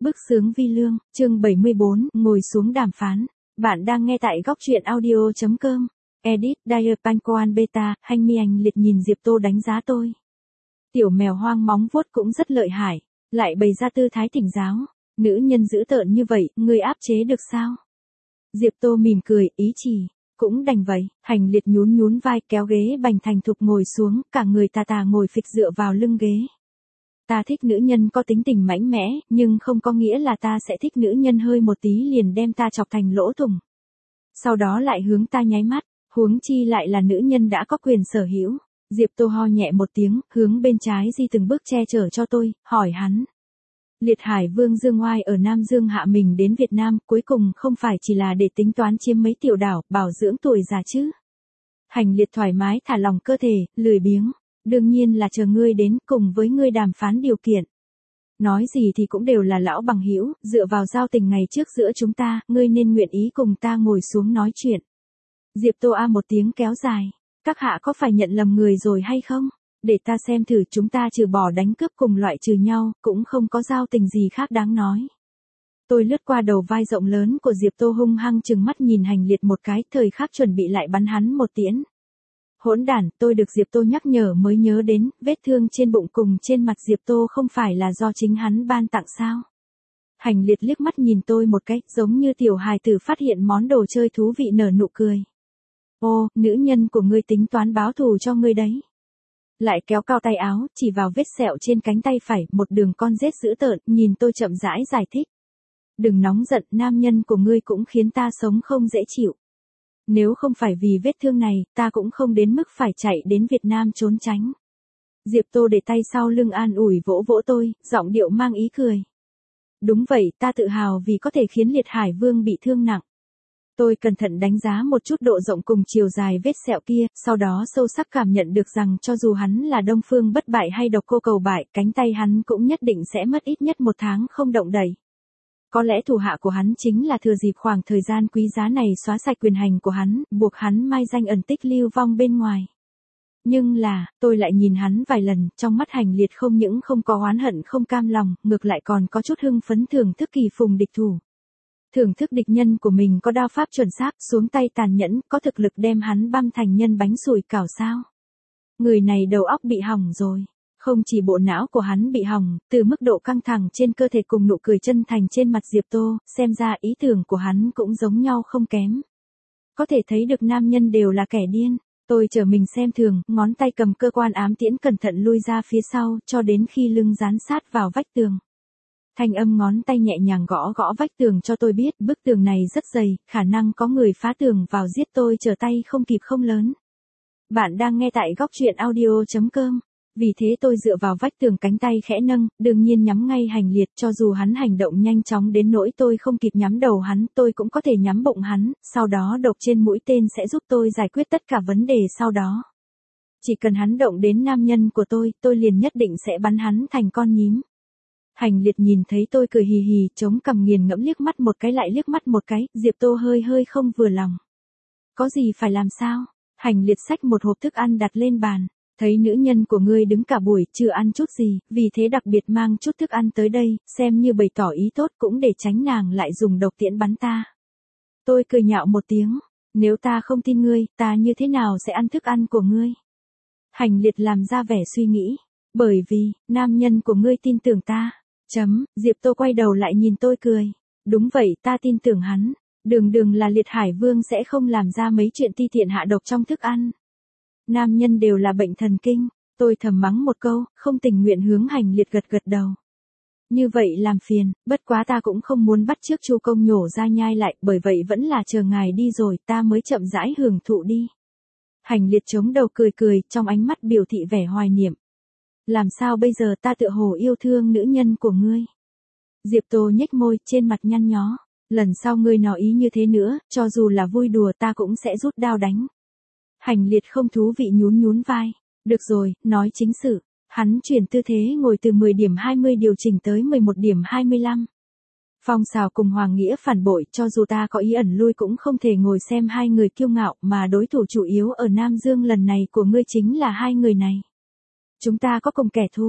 Bức xướng vi lương, chương 74, ngồi xuống đàm phán. Bạn đang nghe tại góc truyện audio.com. Edit, Dyer Pankoan Beta, Hành Mi Anh liệt nhìn Diệp Tô đánh giá tôi. Tiểu mèo hoang móng vuốt cũng rất lợi hại, lại bày ra tư thái thỉnh giáo. Nữ nhân dữ tợn như vậy, ngươi áp chế được sao? Diệp Tô mỉm cười, ý chỉ. Cũng đành vậy, Hành liệt nhún nhún vai kéo ghế bành thành thục ngồi xuống, cả người tà tà ngồi phịch dựa vào lưng ghế. Ta thích nữ nhân có tính tình mạnh mẽ, nhưng không có nghĩa là ta sẽ thích nữ nhân hơi một tí liền đem ta chọc thành lỗ thủng. Sau đó lại hướng ta nháy mắt, huống chi lại là nữ nhân đã có quyền sở hữu. Diệp Tô ho nhẹ một tiếng, hướng bên trái di từng bước che chở cho tôi, hỏi hắn. Liệt Hải Vương Dương Oai ở Nam Dương hạ mình đến Việt Nam, cuối cùng không phải chỉ là để tính toán chiếm mấy tiểu đảo, bảo dưỡng tuổi già chứ. Hành liệt thoải mái thả lòng cơ thể, lười biếng. Đương nhiên là chờ ngươi đến cùng với ngươi đàm phán điều kiện. Nói gì thì cũng đều là lão bằng hữu, dựa vào giao tình ngày trước giữa chúng ta, ngươi nên nguyện ý cùng ta ngồi xuống nói chuyện. Diệp Tô A một tiếng kéo dài. Các hạ có phải nhận lầm người rồi hay không? Để ta xem thử, chúng ta trừ bỏ đánh cướp cùng loại trừ nhau, cũng không có giao tình gì khác đáng nói. Tôi lướt qua đầu vai rộng lớn của Diệp Tô hung hăng trừng mắt nhìn Hành liệt một cái, thời khắc chuẩn bị lại bắn hắn một tiễn. Hỗn đản, tôi được Diệp Tô nhắc nhở mới nhớ đến, vết thương trên bụng cùng trên mặt Diệp Tô không phải là do chính hắn ban tặng sao? Hành liệt liếc mắt nhìn tôi một cái, giống như tiểu hài tử phát hiện món đồ chơi thú vị nở nụ cười. Ô, nữ nhân của ngươi tính toán báo thù cho ngươi đấy. Lại kéo cao tay áo, chỉ vào vết sẹo trên cánh tay phải, một đường con rết dữ tợn, nhìn tôi chậm rãi giải thích. Đừng nóng giận, nam nhân của ngươi cũng khiến ta sống không dễ chịu. Nếu không phải vì vết thương này, ta cũng không đến mức phải chạy đến Việt Nam trốn tránh. Diệp Tô để tay sau lưng an ủi vỗ vỗ tôi, giọng điệu mang ý cười. Đúng vậy, ta tự hào vì có thể khiến Liệt Hải Vương bị thương nặng. Tôi cẩn thận đánh giá một chút độ rộng cùng chiều dài vết sẹo kia, sau đó sâu sắc cảm nhận được rằng cho dù hắn là Đông Phương bất bại hay Độc Cô cầu bại, cánh tay hắn cũng nhất định sẽ mất ít nhất 1 tháng không động đậy. Có lẽ thủ hạ của hắn chính là thừa dịp khoảng thời gian quý giá này xóa sạch quyền hành của hắn, buộc hắn mai danh ẩn tích lưu vong bên ngoài. Nhưng là, tôi lại nhìn hắn vài lần, trong mắt Hành liệt không những không có oán hận không cam lòng, ngược lại còn có chút hưng phấn thưởng thức kỳ phùng địch thủ. Thưởng thức địch nhân của mình có đao pháp chuẩn xác, xuống tay tàn nhẫn, có thực lực đem hắn băm thành nhân bánh sủi cảo sao. Người này đầu óc bị hỏng rồi. Không chỉ bộ não của hắn bị hỏng, từ mức độ căng thẳng trên cơ thể cùng nụ cười chân thành trên mặt Diệp Tô, xem ra ý tưởng của hắn cũng giống nhau không kém. Có thể thấy được nam nhân đều là kẻ điên. Tôi chờ mình xem thường, ngón tay cầm cơ quan ám tiễn cẩn thận lui ra phía sau, cho đến khi lưng dán sát vào vách tường. Thanh âm ngón tay nhẹ nhàng gõ gõ vách tường cho tôi biết bức tường này rất dày, khả năng có người phá tường vào giết tôi trở tay không kịp không lớn. Bạn đang nghe tại góc truyện audio.com. Vì thế tôi dựa vào vách tường, cánh tay khẽ nâng, đương nhiên nhắm ngay Hành liệt, cho dù hắn hành động nhanh chóng đến nỗi tôi không kịp nhắm đầu hắn, tôi cũng có thể nhắm bụng hắn, sau đó độc trên mũi tên sẽ giúp tôi giải quyết tất cả vấn đề sau đó. Chỉ cần hắn động đến nam nhân của tôi liền nhất định sẽ bắn hắn thành con nhím. Hành liệt nhìn thấy tôi cười hì hì, chống cằm nghiền ngẫm liếc mắt một cái lại liếc mắt một cái, Diệp Tô hơi không vừa lòng. Có gì phải làm sao? Hành liệt xách một hộp thức ăn đặt lên bàn. Thấy nữ nhân của ngươi đứng cả buổi chưa ăn chút gì, vì thế đặc biệt mang chút thức ăn tới đây, xem như bày tỏ ý tốt cũng để tránh nàng lại dùng độc tiễn bắn ta. Tôi cười nhạo một tiếng, nếu ta không tin ngươi, ta như thế nào sẽ ăn thức ăn của ngươi? Hành liệt làm ra vẻ suy nghĩ, bởi vì, nam nhân của ngươi tin tưởng ta. Diệp Tô quay đầu lại nhìn tôi cười. Đúng vậy, ta tin tưởng hắn. Đường là Liệt Hải Vương sẽ không làm ra mấy chuyện ti tiện hạ độc trong thức ăn. Nam nhân đều là bệnh thần kinh. Tôi thầm mắng một câu, không tình nguyện hướng Hành liệt gật đầu. Như vậy làm phiền, bất quá ta cũng không muốn bắt chước Chu công nhổ ra nhai lại, bởi vậy vẫn là chờ ngài đi rồi ta mới chậm rãi hưởng thụ đi. Hành liệt chống đầu cười, trong ánh mắt biểu thị vẻ hoài niệm. Làm sao bây giờ, ta tựa hồ yêu thương nữ nhân của ngươi. Diệp Tô nhếch môi, trên mặt nhăn nhó. Lần sau ngươi nói ý như thế nữa, cho dù là vui đùa ta cũng sẽ rút đao đánh. Hành liệt không thú vị nhún vai. Được rồi, nói chính sự. Hắn chuyển tư thế ngồi từ 10 điểm 20 điều chỉnh tới 11 điểm 25. Phong Sào cùng Hoàng Nghĩa phản bội, cho dù ta có ý ẩn lui cũng không thể ngồi xem hai người kiêu ngạo, mà đối thủ chủ yếu ở Nam Dương lần này của ngươi chính là hai người này. Chúng ta có cùng kẻ thù.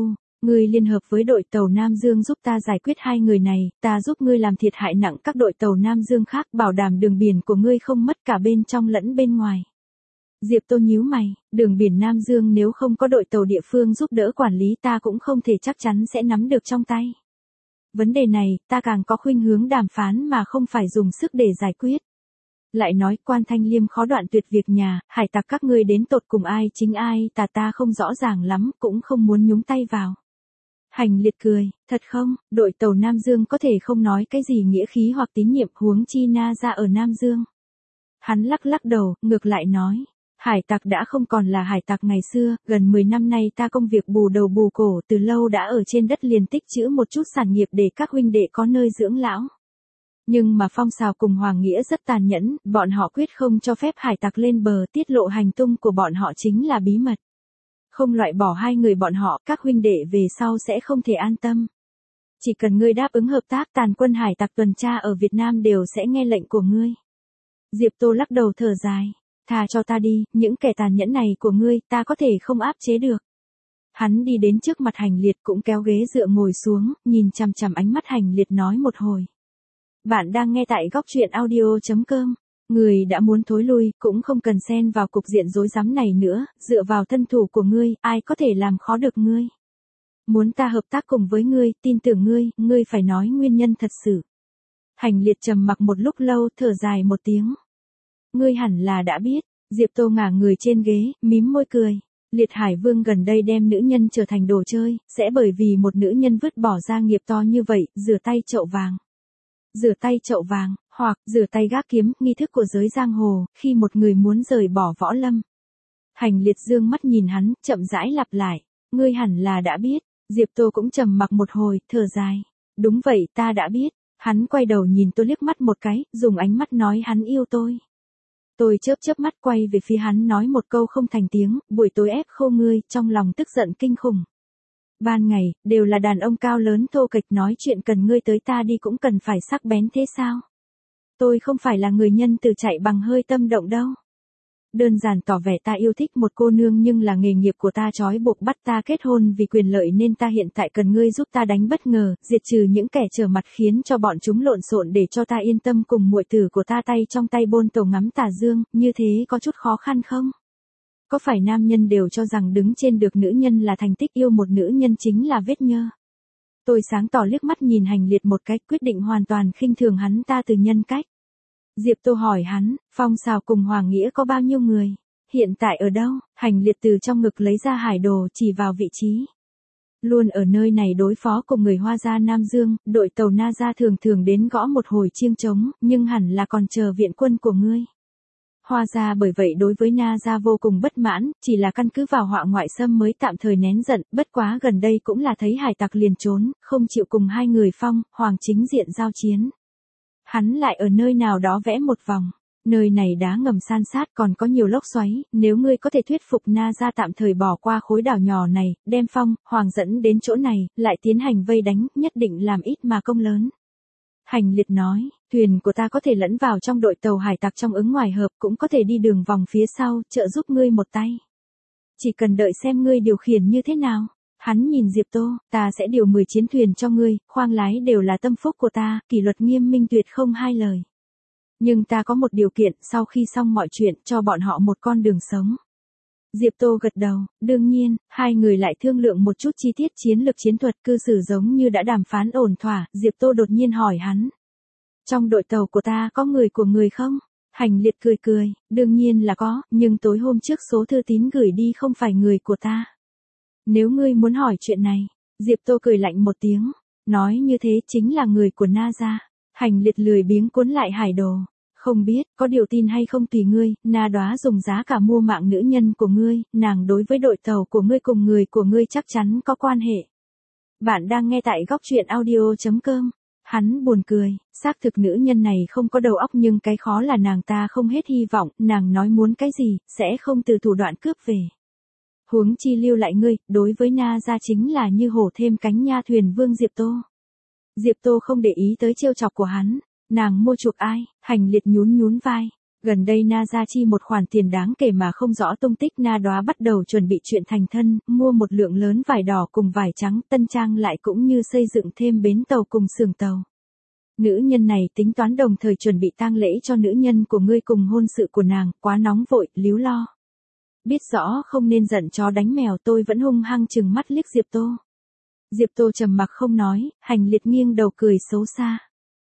Ngươi liên hợp với đội tàu Nam Dương giúp ta giải quyết hai người này, ta giúp ngươi làm thiệt hại nặng các đội tàu Nam Dương khác, bảo đảm đường biển của ngươi không mất cả bên trong lẫn bên ngoài. Diệp Tô nhíu mày, đường biển Nam Dương nếu không có đội tàu địa phương giúp đỡ quản lý ta cũng không thể chắc chắn sẽ nắm được trong tay. Vấn đề này, ta càng có khuynh hướng đàm phán mà không phải dùng sức để giải quyết. Lại nói Quan Thanh Liêm khó đoạn tuyệt việc nhà, hải tặc các ngươi đến tột cùng ai chính ai ta không rõ ràng lắm, cũng không muốn nhúng tay vào. Hành Liệt cười, thật không, đội tàu Nam Dương có thể không nói cái gì nghĩa khí hoặc tín nhiệm, huống chi Na ra ở Nam Dương. Hắn lắc lắc đầu, ngược lại nói, hải tặc đã không còn là hải tặc ngày xưa, gần 10 năm nay ta công việc bù đầu bù cổ, từ lâu đã ở trên đất liền tích trữ một chút sản nghiệp để các huynh đệ có nơi dưỡng lão. Nhưng mà Phong Sào cùng Hoàng Nghĩa rất tàn nhẫn, bọn họ quyết không cho phép hải tặc lên bờ, tiết lộ hành tung của bọn họ chính là bí mật. Không loại bỏ hai người bọn họ, các huynh đệ về sau sẽ không thể an tâm. Chỉ cần ngươi đáp ứng hợp tác, tàn quân hải tặc tuần tra ở Việt Nam đều sẽ nghe lệnh của ngươi. Diệp Tô lắc đầu thở dài, thà cho ta đi, những kẻ tàn nhẫn này của ngươi, ta có thể không áp chế được. Hắn đi đến trước mặt Hành Liệt cũng kéo ghế dựa ngồi xuống, nhìn chằm chằm ánh mắt Hành Liệt nói một hồi. Bạn đang nghe tại góc truyện audio.com. Người đã muốn thối lui, cũng không cần xen vào cục diện rối rắm này nữa, dựa vào thân thủ của ngươi, ai có thể làm khó được ngươi. Muốn ta hợp tác cùng với ngươi, tin tưởng ngươi phải nói nguyên nhân thật sự. Hành Liệt trầm mặc một lúc lâu, thở dài một tiếng. Ngươi hẳn là đã biết, Diệp Tô ngả người trên ghế, mím môi cười. Liệt Hải Vương gần đây đem nữ nhân trở thành đồ chơi, sẽ bởi vì một nữ nhân vứt bỏ gia nghiệp to như vậy, rửa tay chậu vàng. Rửa tay chậu vàng, hoặc rửa tay gác kiếm, nghi thức của giới giang hồ, khi một người muốn rời bỏ võ lâm. Hành Liệt dương mắt nhìn hắn, chậm rãi lặp lại, ngươi hẳn là đã biết. Diệp Tô cũng trầm mặc một hồi, thở dài. Đúng vậy, ta đã biết. Hắn quay đầu nhìn tôi liếc mắt một cái, dùng ánh mắt nói hắn yêu tôi. Tôi chớp mắt quay về phía hắn nói một câu không thành tiếng, buổi tối ép khô ngươi, trong lòng tức giận kinh khủng. Ban ngày, đều là đàn ông cao lớn thô kệch nói chuyện cần ngươi tới ta đi cũng cần phải sắc bén thế sao? Tôi không phải là người nhân từ chạy bằng hơi tâm động đâu. Đơn giản tỏ vẻ ta yêu thích một cô nương nhưng là nghề nghiệp của ta trói buộc bắt ta kết hôn vì quyền lợi nên ta hiện tại cần ngươi giúp ta đánh bất ngờ, diệt trừ những kẻ trở mặt khiến cho bọn chúng lộn xộn để cho ta yên tâm cùng muội tử của ta tay trong tay bôn tàu ngắm tà dương, như thế có chút khó khăn không? Có phải nam nhân đều cho rằng đứng trên được nữ nhân là thành tích, yêu một nữ nhân chính là vết nhơ? Tôi sáng tỏ liếc mắt nhìn Hành Liệt một cách, quyết định hoàn toàn khinh thường hắn ta từ nhân cách. Diệp Tô hỏi hắn, Phong Sào cùng Hoàng Nghĩa có bao nhiêu người? Hiện tại ở đâu? Hành Liệt từ trong ngực lấy ra hải đồ chỉ vào vị trí. Luôn ở nơi này đối phó cùng người Hoa gia Nam Dương, đội tàu Na gia thường đến gõ một hồi chiêng trống, nhưng hẳn là còn chờ viện quân của ngươi. Hoa gia bởi vậy đối với Na gia vô cùng bất mãn, chỉ là căn cứ vào họa ngoại xâm mới tạm thời nén giận, bất quá gần đây cũng là thấy hải tặc liền trốn, không chịu cùng hai người Phong, Hoàng chính diện giao chiến. Hắn lại ở nơi nào đó vẽ một vòng. Nơi này đá ngầm san sát còn có nhiều lốc xoáy, nếu ngươi có thể thuyết phục Na gia tạm thời bỏ qua khối đảo nhỏ này, đem Phong, Hoàng dẫn đến chỗ này, lại tiến hành vây đánh, nhất định làm ít mà công lớn. Hành Liệt nói, thuyền của ta có thể lẫn vào trong đội tàu hải tặc trong ứng ngoài hợp, cũng có thể đi đường vòng phía sau, trợ giúp ngươi một tay. Chỉ cần đợi xem ngươi điều khiển như thế nào. Hắn nhìn Diệp Tô, ta sẽ điều 10 chiến thuyền cho ngươi, khoang lái đều là tâm phúc của ta, kỷ luật nghiêm minh tuyệt không hai lời. Nhưng ta có một điều kiện, sau khi xong mọi chuyện, cho bọn họ một con đường sống. Diệp Tô gật đầu, đương nhiên, hai người lại thương lượng một chút chi tiết chiến lược chiến thuật, cư xử giống như đã đàm phán ổn thỏa, Diệp Tô đột nhiên hỏi hắn. Trong đội tàu của ta có người của người không? Hành Liệt cười, đương nhiên là có, nhưng tối hôm trước số thư tín gửi đi không phải người của ta. Nếu ngươi muốn hỏi chuyện này, Diệp Tô cười lạnh một tiếng, nói như thế chính là người của Na gia. Hành Liệt lười biếng cuốn lại hải đồ. Không biết, có điều tin hay không tùy ngươi, Na Đóa dùng giá cả mua mạng nữ nhân của ngươi, nàng đối với đội tàu của ngươi cùng người của ngươi chắc chắn có quan hệ. Bạn đang nghe tại góc truyện audio.com. Hắn buồn cười, xác thực nữ nhân này không có đầu óc nhưng cái khó là nàng ta không hết hy vọng, nàng nói muốn cái gì, sẽ không từ thủ đoạn cướp về. Huống chi lưu lại ngươi, đối với Na gia chính là như hổ thêm cánh nha thuyền vương Diệp Tô. Diệp Tô không để ý tới trêu chọc của hắn, nàng mua chuộc ai? Hành Liệt nhún vai. Gần đây Na ra chi một khoản tiền đáng kể mà không rõ tung tích. Na Đóa bắt đầu chuẩn bị chuyện thành thân, mua một lượng lớn vải đỏ cùng vải trắng. Tân trang lại cũng như xây dựng thêm bến tàu cùng xưởng tàu. Nữ nhân này tính toán đồng thời chuẩn bị tang lễ cho nữ nhân của ngươi cùng hôn sự của nàng, quá nóng vội, líu lo. Biết rõ không nên giận chó đánh mèo, tôi vẫn hung hăng trừng mắt liếc Diệp Tô. Diệp Tô trầm mặc không nói, Hành Liệt nghiêng đầu cười xấu xa.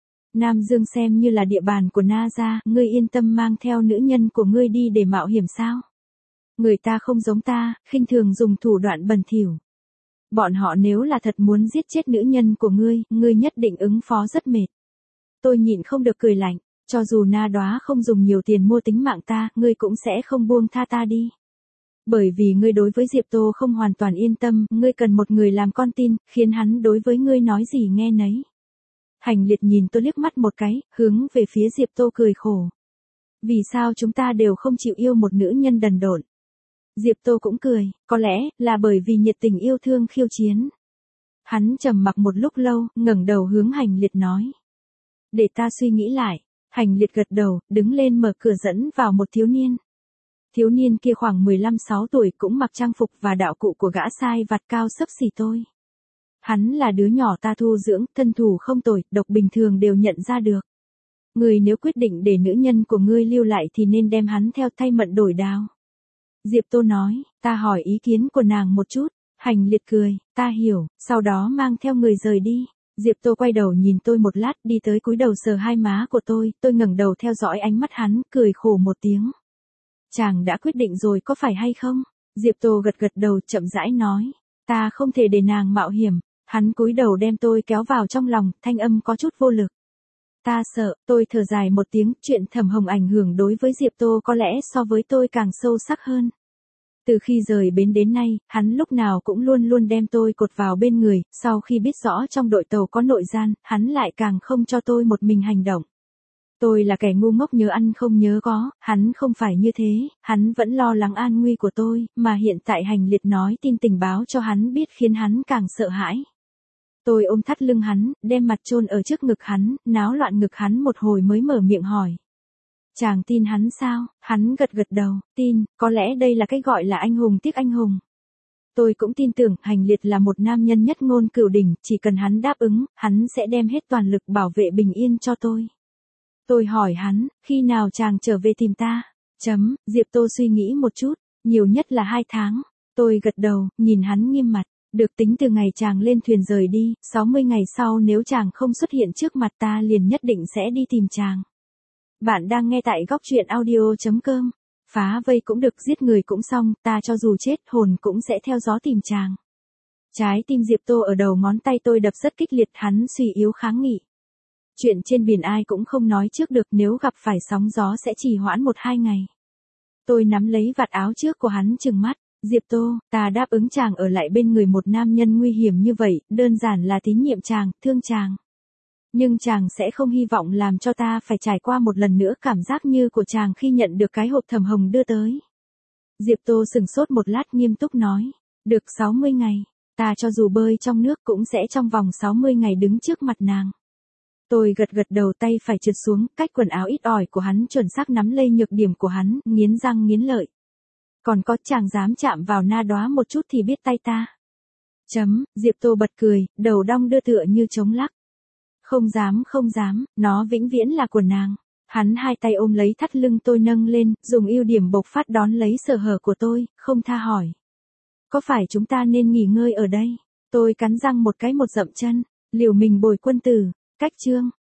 Nam Dương xem như là địa bàn của Na gia, ngươi yên tâm mang theo nữ nhân của ngươi đi để mạo hiểm sao? Người ta không giống ta, khinh thường dùng thủ đoạn bẩn thỉu. Bọn họ nếu là thật muốn giết chết nữ nhân của ngươi nhất định ứng phó rất mệt. Tôi nhịn không được cười lạnh, cho dù Na Đóa không dùng nhiều tiền mua tính mạng ta, ngươi cũng sẽ không buông tha ta đi. Bởi vì ngươi đối với Diệp Tô không hoàn toàn yên tâm, ngươi cần một người làm con tin, khiến hắn đối với ngươi nói gì nghe nấy. Hành Liệt nhìn tôi liếc mắt một cái, hướng về phía Diệp Tô cười khổ. Vì sao chúng ta đều không chịu yêu một nữ nhân đần độn? Diệp Tô cũng cười, có lẽ là bởi vì nhiệt tình yêu thương khiêu chiến. Hắn trầm mặc một lúc lâu, ngẩng đầu hướng Hành Liệt nói. Để ta suy nghĩ lại. Hành Liệt gật đầu, đứng lên mở cửa dẫn vào một thiếu niên. Thiếu niên kia khoảng 15-16 tuổi, cũng mặc trang phục và đạo cụ của gã sai vặt cao xấp xỉ tôi. Hắn là đứa nhỏ ta thu dưỡng, thân thủ không tồi, độc bình thường đều nhận ra được. Ngươi nếu quyết định để nữ nhân của ngươi lưu lại thì nên đem hắn theo, thay mận đổi đao. Diệp Tô nói, ta hỏi ý kiến của nàng một chút. Hành Liệt cười, ta hiểu, sau đó mang theo người rời đi. Diệp Tô quay đầu nhìn tôi một lát, đi tới cúi đầu sờ hai má của tôi ngẩng đầu theo dõi ánh mắt hắn, cười khổ một tiếng. Chàng đã quyết định rồi có phải hay không? Diệp Tô gật gật đầu, chậm rãi nói, ta không thể để nàng mạo hiểm. Hắn cúi đầu đem tôi kéo vào trong lòng, thanh âm có chút vô lực. Ta sợ, tôi thở dài một tiếng, chuyện Thẩm Hồng ảnh hưởng đối với Diệp Tô có lẽ so với tôi càng sâu sắc hơn. Từ khi rời bến đến nay, hắn lúc nào cũng luôn luôn đem tôi cột vào bên người, sau khi biết rõ trong đội tàu có nội gian, hắn lại càng không cho tôi một mình hành động. Tôi là kẻ ngu ngốc nhớ ăn không nhớ có, hắn không phải như thế, hắn vẫn lo lắng an nguy của tôi, mà hiện tại Hành Liệt nói tin tình báo cho hắn biết khiến hắn càng sợ hãi. Tôi ôm thắt lưng hắn, đem mặt chôn ở trước ngực hắn, náo loạn ngực hắn một hồi mới mở miệng hỏi. Chàng tin hắn sao? Hắn gật gật đầu, tin, có lẽ đây là cái gọi là anh hùng tiếc anh hùng. Tôi cũng tin tưởng Hành Liệt là một nam nhân nhất ngôn cửu đỉnh, chỉ cần hắn đáp ứng, hắn sẽ đem hết toàn lực bảo vệ bình yên cho tôi. Tôi hỏi hắn, khi nào chàng trở về tìm ta? Diệp Tô suy nghĩ một chút, nhiều nhất là 2 tháng. Tôi gật đầu, nhìn hắn nghiêm mặt. Được, tính từ ngày chàng lên thuyền rời đi, 60 ngày sau nếu chàng không xuất hiện trước mặt ta liền nhất định sẽ đi tìm chàng. Bạn đang nghe tại góc truyện audio.com. Phá vây cũng được, giết người cũng xong, ta cho dù chết hồn cũng sẽ theo gió tìm chàng. Trái tim Diệp Tô ở đầu ngón tay tôi đập rất kịch liệt, hắn suy yếu kháng nghị. Chuyện trên biển ai cũng không nói trước được, nếu gặp phải sóng gió sẽ trì hoãn 1-2 ngày. Tôi nắm lấy vạt áo trước của hắn trừng mắt. Diệp Tô, ta đáp ứng chàng ở lại bên người một nam nhân nguy hiểm như vậy, đơn giản là tín nhiệm chàng, thương chàng. Nhưng chàng sẽ không hy vọng làm cho ta phải trải qua một lần nữa cảm giác như của chàng khi nhận được cái hộp Thẩm Hồng đưa tới. Diệp Tô sừng sốt một lát, nghiêm túc nói, được 60 ngày, ta cho dù bơi trong nước cũng sẽ trong vòng 60 ngày đứng trước mặt nàng. Tôi gật gật đầu, tay phải trượt xuống, cách quần áo ít ỏi của hắn chuẩn xác nắm lấy nhược điểm của hắn, nghiến răng nghiến lợi. Còn có, chàng dám chạm vào Na Đóa một chút thì biết tay ta. Diệp Tô bật cười, đầu đong đưa tựa như trống lắc. Không dám, nó vĩnh viễn là của nàng. Hắn hai tay ôm lấy thắt lưng tôi nâng lên, dùng ưu điểm bộc phát đón lấy sơ hở của tôi, không tha hỏi. Có phải chúng ta nên nghỉ ngơi ở đây? Tôi cắn răng một cái, một dậm chân, liều mình bồi quân tử. Cách chương.